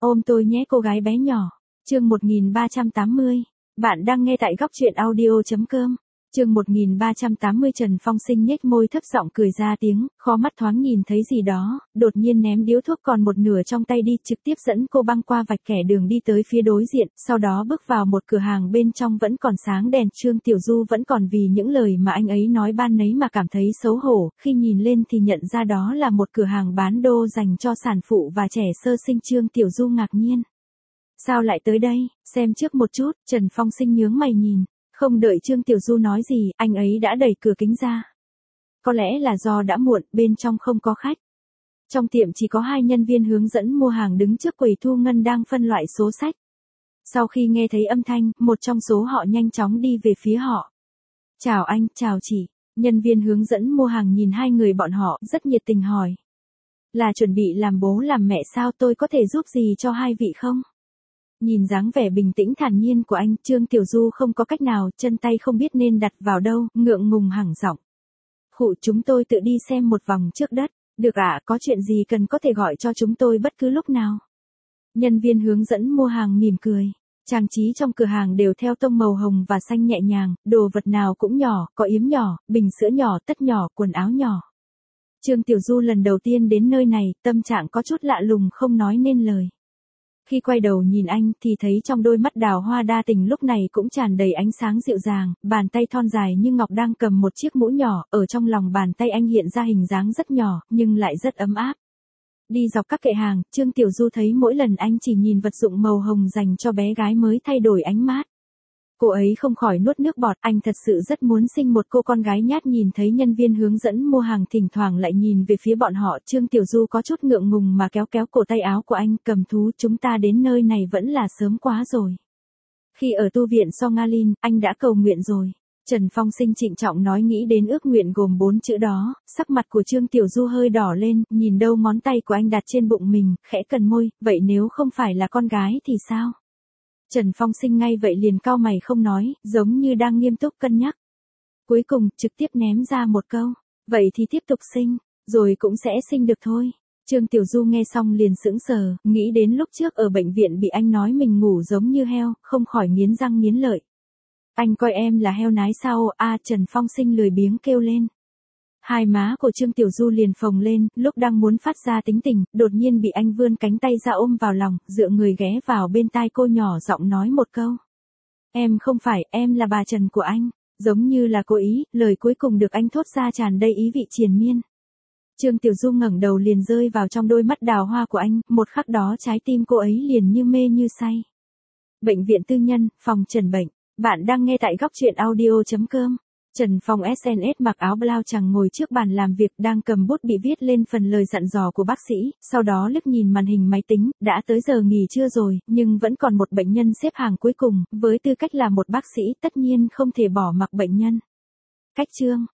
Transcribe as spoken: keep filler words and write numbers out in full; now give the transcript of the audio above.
Ôm tôi nhé cô gái bé nhỏ. Chương một nghìn ba trăm tám mươi. Bạn đang nghe tại góc truyện audio chấm com. Chương một nghìn ba trăm tám mươi. Trần Phong Sinh nhếch môi thấp giọng cười ra tiếng, khó mắt thoáng nhìn thấy gì đó, đột nhiên ném điếu thuốc còn một nửa trong tay đi, trực tiếp dẫn cô băng qua vạch kẻ đường đi tới phía đối diện, sau đó bước vào một cửa hàng bên trong vẫn còn sáng đèn. Trương Tiểu Du vẫn còn vì những lời mà anh ấy nói ban nấy mà cảm thấy xấu hổ, khi nhìn lên thì nhận ra đó là một cửa hàng bán đô dành cho sản phụ và trẻ sơ sinh. Trương Tiểu Du ngạc nhiên. Sao lại tới đây, xem trước một chút. Trần Phong Sinh nhướng mày nhìn. Không đợi Trương Tiểu Du nói gì, anh ấy đã đẩy cửa kính ra. Có lẽ là do đã muộn, bên trong không có khách. Trong tiệm chỉ có hai nhân viên hướng dẫn mua hàng đứng trước quầy thu ngân đang phân loại số sách. Sau khi nghe thấy âm thanh, một trong số họ nhanh chóng đi về phía họ. Chào anh, chào chị. Nhân viên hướng dẫn mua hàng nhìn hai người bọn họ, rất nhiệt tình hỏi. Là chuẩn bị làm bố làm mẹ sao, tôi có thể giúp gì cho hai vị không? Nhìn dáng vẻ bình tĩnh thản nhiên của anh, Trương Tiểu Du không có cách nào, chân tay không biết nên đặt vào đâu, ngượng ngùng hẳng giọng. Khụ, chúng tôi tự đi xem một vòng trước đất. Được ạ, à, có chuyện gì cần có thể gọi cho chúng tôi bất cứ lúc nào. Nhân viên hướng dẫn mua hàng mỉm cười. Trang trí trong cửa hàng đều theo tông màu hồng và xanh nhẹ nhàng, đồ vật nào cũng nhỏ, có yếm nhỏ, bình sữa nhỏ, tất nhỏ, quần áo nhỏ. Trương Tiểu Du lần đầu tiên đến nơi này, tâm trạng có chút lạ lùng không nói nên lời. Khi quay đầu nhìn anh thì thấy trong đôi mắt đào hoa đa tình lúc này cũng tràn đầy ánh sáng dịu dàng, bàn tay thon dài như ngọc đang cầm một chiếc mũ nhỏ, ở trong lòng bàn tay anh hiện ra hình dáng rất nhỏ, nhưng lại rất ấm áp. Đi dọc các kệ hàng, Trương Tiểu Du thấy mỗi lần anh chỉ nhìn vật dụng màu hồng dành cho bé gái mới thay đổi ánh mắt. Cô ấy không khỏi nuốt nước bọt, anh thật sự rất muốn sinh một cô con gái nhát. Nhìn thấy nhân viên hướng dẫn mua hàng thỉnh thoảng lại nhìn về phía bọn họ, Trương Tiểu Du có chút ngượng ngùng mà kéo kéo cổ tay áo của anh, cầm thú, chúng ta đến nơi này vẫn là sớm quá rồi. Khi ở tu viện Songalin, anh đã cầu nguyện rồi. Trần Phong Sinh trịnh trọng nói, nghĩ đến ước nguyện gồm bốn chữ đó, sắc mặt của Trương Tiểu Du hơi đỏ lên, nhìn đâu ngón tay của anh đặt trên bụng mình, khẽ cần môi, vậy nếu không phải là con gái thì sao? Trần Phong Sinh ngay vậy liền cau mày không nói, giống như đang nghiêm túc cân nhắc. Cuối cùng, trực tiếp ném ra một câu, vậy thì tiếp tục sinh, rồi cũng sẽ sinh được thôi. Trương Tiểu Du nghe xong liền sững sờ, nghĩ đến lúc trước ở bệnh viện bị anh nói mình ngủ giống như heo, không khỏi nghiến răng nghiến lợi. Anh coi em là heo nái sao? A à, Trần Phong Sinh lười biếng kêu lên. Hai má của Trương Tiểu Du liền phồng lên, lúc đang muốn phát ra tính tình, đột nhiên bị anh vươn cánh tay ra ôm vào lòng, dựa người ghé vào bên tai cô nhỏ giọng nói một câu. Em không phải, em là bà Trần của anh. Giống như là cố ý, lời cuối cùng được anh thốt ra tràn đầy ý vị triền miên. Trương Tiểu Du ngẩng đầu liền rơi vào trong đôi mắt đào hoa của anh, một khắc đó trái tim cô ấy liền như mê như say. Bệnh viện tư nhân, phòng Trần bệnh. Bạn đang nghe tại góc truyện audio chấm com. Trần Phong ét en ét mặc áo blau trắng ngồi trước bàn làm việc, đang cầm bút bị viết lên phần lời dặn dò của bác sĩ, sau đó liếc nhìn màn hình máy tính, đã tới giờ nghỉ trưa rồi, nhưng vẫn còn một bệnh nhân xếp hàng cuối cùng, với tư cách là một bác sĩ tất nhiên không thể bỏ mặc bệnh nhân. Cách chương.